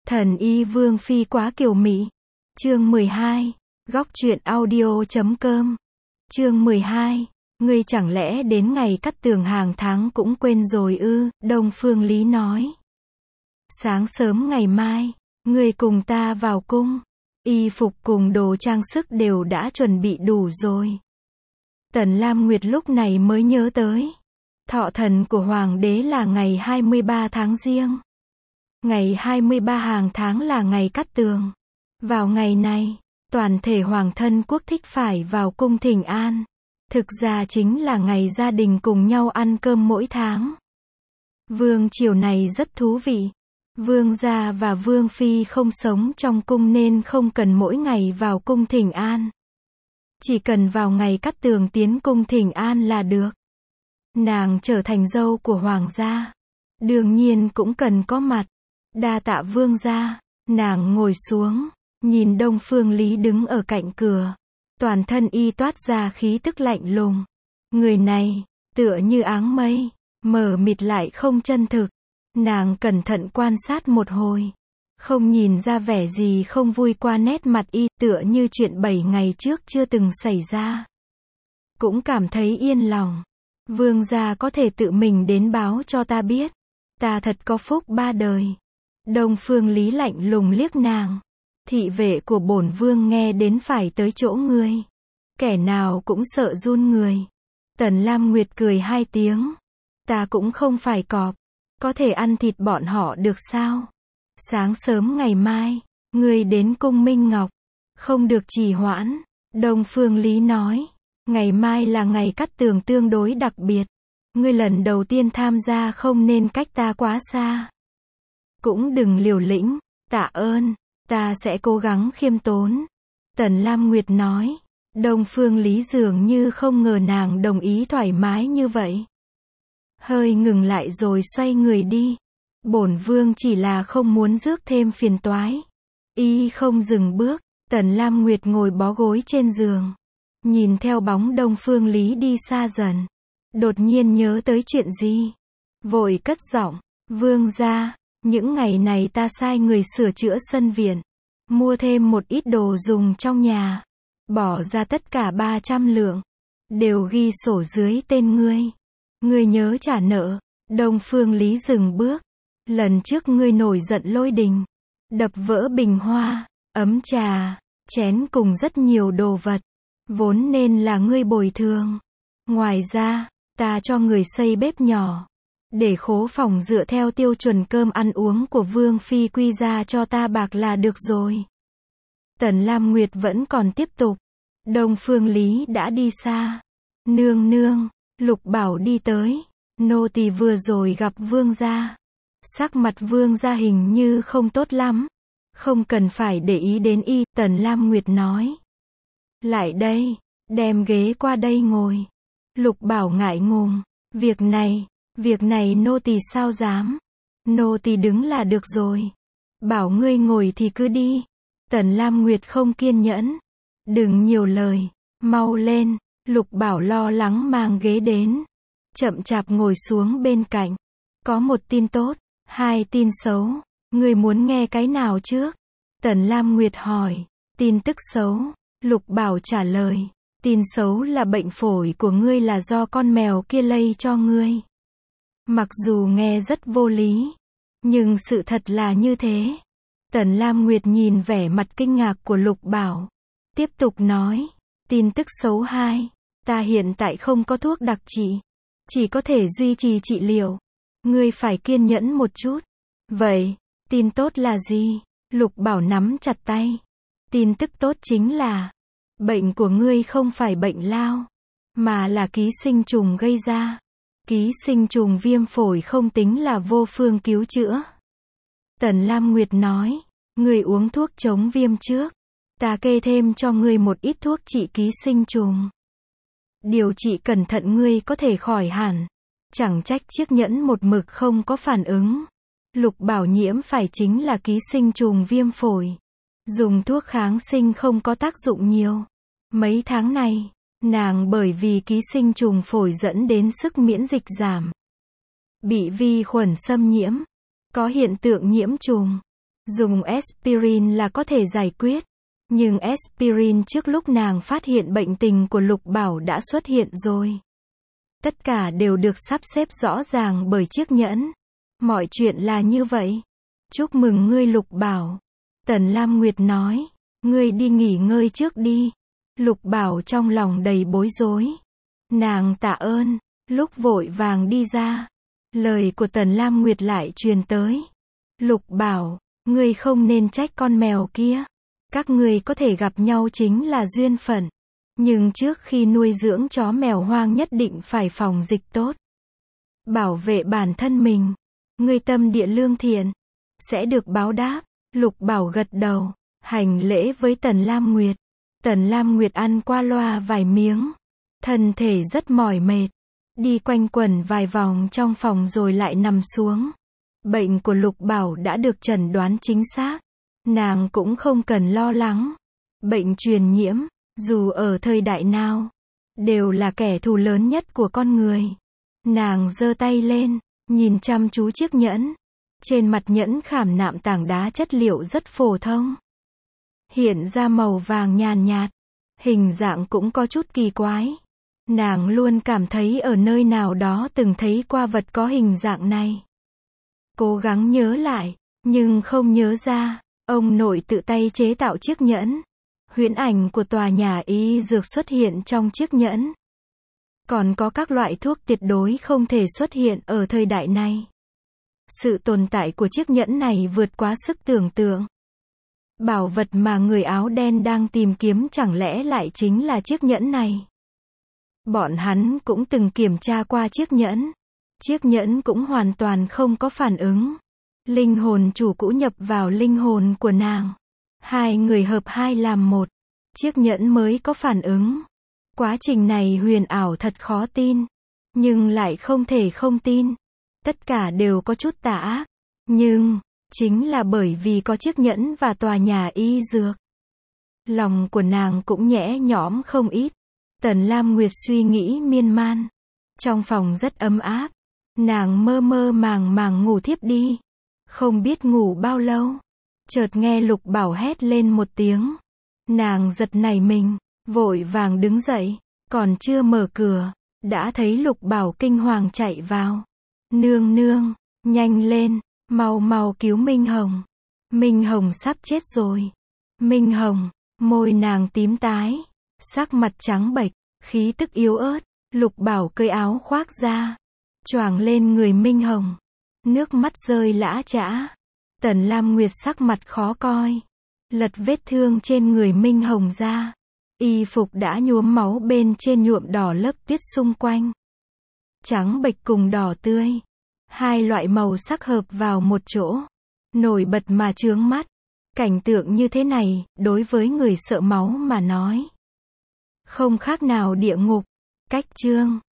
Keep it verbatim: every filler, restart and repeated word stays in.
Thần y Vương Phi quá kiều mị. Chương mười hai. Góc truyện audio.com. Chương mười hai. Ngươi chẳng lẽ đến ngày cắt tường hàng tháng cũng quên rồi ư? Đông Phương Lý nói. Sáng sớm ngày mai, ngươi cùng ta vào cung. Y phục cùng đồ trang sức đều đã chuẩn bị đủ rồi. Tần Lam Nguyệt lúc này mới nhớ tới. Thọ thần của Hoàng đế là ngày hai mươi ba tháng Giêng. Ngày hai mươi ba hàng tháng là ngày cắt tường. Vào ngày này, toàn thể hoàng thân quốc thích phải vào cung thỉnh an. Thực ra chính là ngày gia đình cùng nhau ăn cơm mỗi tháng. Vương triều này rất thú vị. Vương gia và Vương Phi không sống trong cung nên không cần mỗi ngày vào cung thỉnh an. Chỉ cần vào ngày cắt tường tiến cung thỉnh an là được. Nàng trở thành dâu của hoàng gia, đương nhiên cũng cần có mặt. Đa tạ vương gia. Nàng ngồi xuống, nhìn Đông Phương Lý đứng ở cạnh cửa. Toàn thân y toát ra khí tức lạnh lùng. Người này, tựa như áng mây, mờ mịt lại không chân thực. Nàng cẩn thận quan sát một hồi, không nhìn ra vẻ gì không vui qua nét mặt y, tựa như chuyện bảy ngày trước chưa từng xảy ra. Cũng cảm thấy yên lòng. Vương gia có thể tự mình đến báo cho ta biết. Ta thật có phúc ba đời. Đông Phương Lý lạnh lùng liếc nàng. Thị vệ của bổn vương nghe đến phải tới chỗ ngươi. Kẻ nào cũng sợ run người. Tần Lam Nguyệt cười hai tiếng. Ta cũng không phải cọp. Có thể ăn thịt bọn họ được sao? Sáng sớm ngày mai, ngươi đến cung Minh Ngọc. Không được trì hoãn. Đông Phương Lý nói. Ngày mai là ngày cắt tường tương đối đặc biệt. Ngươi lần đầu tiên tham gia không nên cách ta quá xa. Cũng đừng liều lĩnh. Tạ ơn. Ta sẽ cố gắng khiêm tốn. Tần Lam Nguyệt nói. Đông Phương Lý dường như không ngờ nàng đồng ý thoải mái như vậy. Hơi ngừng lại rồi xoay người đi. Bổn vương chỉ là không muốn rước thêm phiền toái. Y không dừng bước. Tần Lam Nguyệt ngồi bó gối trên giường. Nhìn theo bóng Đông Phương Lý đi xa dần. Đột nhiên nhớ tới chuyện gì. Vội cất giọng. Vương gia, những ngày này ta sai người sửa chữa sân viện. Mua thêm một ít đồ dùng trong nhà. Bỏ ra tất cả ba trăm lượng. Đều ghi sổ dưới tên ngươi. Ngươi nhớ trả nợ. Đông Phương Lý dừng bước. Lần trước ngươi nổi giận lôi đình. Đập vỡ bình hoa, ấm trà, chén cùng rất nhiều đồ vật. Vốn nên là ngươi bồi thường. Ngoài ra, ta cho người xây bếp nhỏ. Để khố phòng dựa theo tiêu chuẩn cơm ăn uống của Vương Phi quy ra cho ta bạc là được rồi. Tần Lam Nguyệt vẫn còn tiếp tục. Đông Phương Lý đã đi xa. Nương nương, Lục Bảo đi tới. Nô tỳ vừa rồi gặp vương gia. Sắc mặt vương gia hình như không tốt lắm. Không cần phải để ý đến y, Tần Lam Nguyệt nói. Lại đây, đem ghế qua đây ngồi. Lục Bảo ngại ngùng. Việc này, việc này nô tỳ sao dám. Nô tỳ đứng là được rồi. Bảo ngươi ngồi thì cứ đi. Tần Lam Nguyệt không kiên nhẫn. Đừng nhiều lời, mau lên. Lục Bảo lo lắng mang ghế đến. Chậm chạp ngồi xuống bên cạnh. Có một tin tốt, hai tin xấu. Ngươi muốn nghe cái nào trước? Tần Lam Nguyệt hỏi. Tin tức xấu. Lục Bảo trả lời. Tin xấu là bệnh phổi của ngươi là do con mèo kia lây cho ngươi. Mặc dù nghe rất vô lý, nhưng sự thật là như thế. Tần Lam Nguyệt nhìn vẻ mặt kinh ngạc của Lục Bảo. Tiếp tục nói. Tin tức xấu hai. Ta hiện tại không có thuốc đặc trị. Chỉ có thể duy trì trị liệu. Ngươi phải kiên nhẫn một chút. Vậy, tin tốt là gì? Lục Bảo nắm chặt tay. Tin tức tốt chính là bệnh của ngươi không phải bệnh lao, mà là ký sinh trùng gây ra. Ký sinh trùng viêm phổi không tính là vô phương cứu chữa. Tần Lam Nguyệt nói. Ngươi uống thuốc chống viêm trước. Ta kê thêm cho ngươi một ít thuốc trị ký sinh trùng. Điều trị cẩn thận ngươi có thể khỏi hẳn. Chẳng trách chiếc nhẫn một mực không có phản ứng. Lục Bảo nhiễm phải chính là ký sinh trùng viêm phổi. Dùng thuốc kháng sinh không có tác dụng nhiều. Mấy tháng này, nàng bởi vì ký sinh trùng phổi dẫn đến sức miễn dịch giảm. Bị vi khuẩn xâm nhiễm. Có hiện tượng nhiễm trùng. Dùng aspirin là có thể giải quyết. Nhưng aspirin trước lúc nàng phát hiện bệnh tình của Lục Bảo đã xuất hiện rồi. Tất cả đều được sắp xếp rõ ràng bởi chiếc nhẫn. Mọi chuyện là như vậy. Chúc mừng ngươi Lục Bảo. Tần Lam Nguyệt nói. Ngươi đi nghỉ ngơi trước đi. Lục Bảo trong lòng đầy bối rối. Nàng tạ ơn. Lúc vội vàng đi ra. Lời của Tần Lam Nguyệt lại truyền tới. Lục Bảo, ngươi không nên trách con mèo kia. Các ngươi có thể gặp nhau chính là duyên phận. Nhưng trước khi nuôi dưỡng chó mèo hoang nhất định phải phòng dịch tốt. Bảo vệ bản thân mình. Ngươi tâm địa lương thiện. Sẽ được báo đáp. Lục Bảo gật đầu. Hành lễ với Tần Lam Nguyệt. Tần Lam Nguyệt ăn qua loa vài miếng. Thân thể rất mỏi mệt. Đi quanh quẩn vài vòng trong phòng rồi lại nằm xuống. Bệnh của Lục Bảo đã được chẩn đoán chính xác. Nàng cũng không cần lo lắng. Bệnh truyền nhiễm, dù ở thời đại nào, đều là kẻ thù lớn nhất của con người. Nàng giơ tay lên, nhìn chăm chú chiếc nhẫn. Trên mặt nhẫn khảm nạm tảng đá chất liệu rất phổ thông. Hiện ra màu vàng nhàn nhạt. Hình dạng cũng có chút kỳ quái. Nàng luôn cảm thấy ở nơi nào đó từng thấy qua vật có hình dạng này. Cố gắng nhớ lại, nhưng không nhớ ra. Ông nội tự tay chế tạo chiếc nhẫn. Huyễn ảnh của tòa nhà y dược xuất hiện trong chiếc nhẫn. Còn có các loại thuốc tuyệt đối không thể xuất hiện ở thời đại này. Sự tồn tại của chiếc nhẫn này vượt quá sức tưởng tượng. Bảo vật mà người áo đen đang tìm kiếm chẳng lẽ lại chính là chiếc nhẫn này. Bọn hắn cũng từng kiểm tra qua chiếc nhẫn. Chiếc nhẫn cũng hoàn toàn không có phản ứng. Linh hồn chủ cũ nhập vào linh hồn của nàng. Hai người hợp hai làm một. Chiếc nhẫn mới có phản ứng. Quá trình này huyền ảo thật khó tin. Nhưng lại không thể không tin. Tất cả đều có chút tà ác. Nhưng, chính là bởi vì có chiếc nhẫn và tòa nhà y dược. Lòng của nàng cũng nhẽ nhõm không ít. Tần Lam Nguyệt suy nghĩ miên man. Trong phòng rất ấm áp. Nàng mơ mơ màng màng ngủ thiếp đi. Không biết ngủ bao lâu. Chợt nghe Lục Bảo hét lên một tiếng. Nàng giật nảy mình, vội vàng đứng dậy. Còn chưa mở cửa, đã thấy Lục Bảo kinh hoàng chạy vào. Nương nương, nhanh lên, mau mau cứu Minh Hồng. Minh Hồng sắp chết rồi. Minh Hồng, môi nàng tím tái. Sắc mặt trắng bệch, khí tức yếu ớt. Lục Bảo cởi áo khoác ra. Choàng lên người Minh Hồng. Nước mắt rơi lã chã. Tần Lam Nguyệt sắc mặt khó coi. Lật vết thương trên người Minh Hồng ra. Y phục đã nhuốm máu bên trên nhuộm đỏ lớp tuyết xung quanh. Trắng bệch cùng đỏ tươi. Hai loại màu sắc hợp vào một chỗ. Nổi bật mà chướng mắt. Cảnh tượng như thế này, đối với người sợ máu mà nói. Không khác nào địa ngục. Cách chương.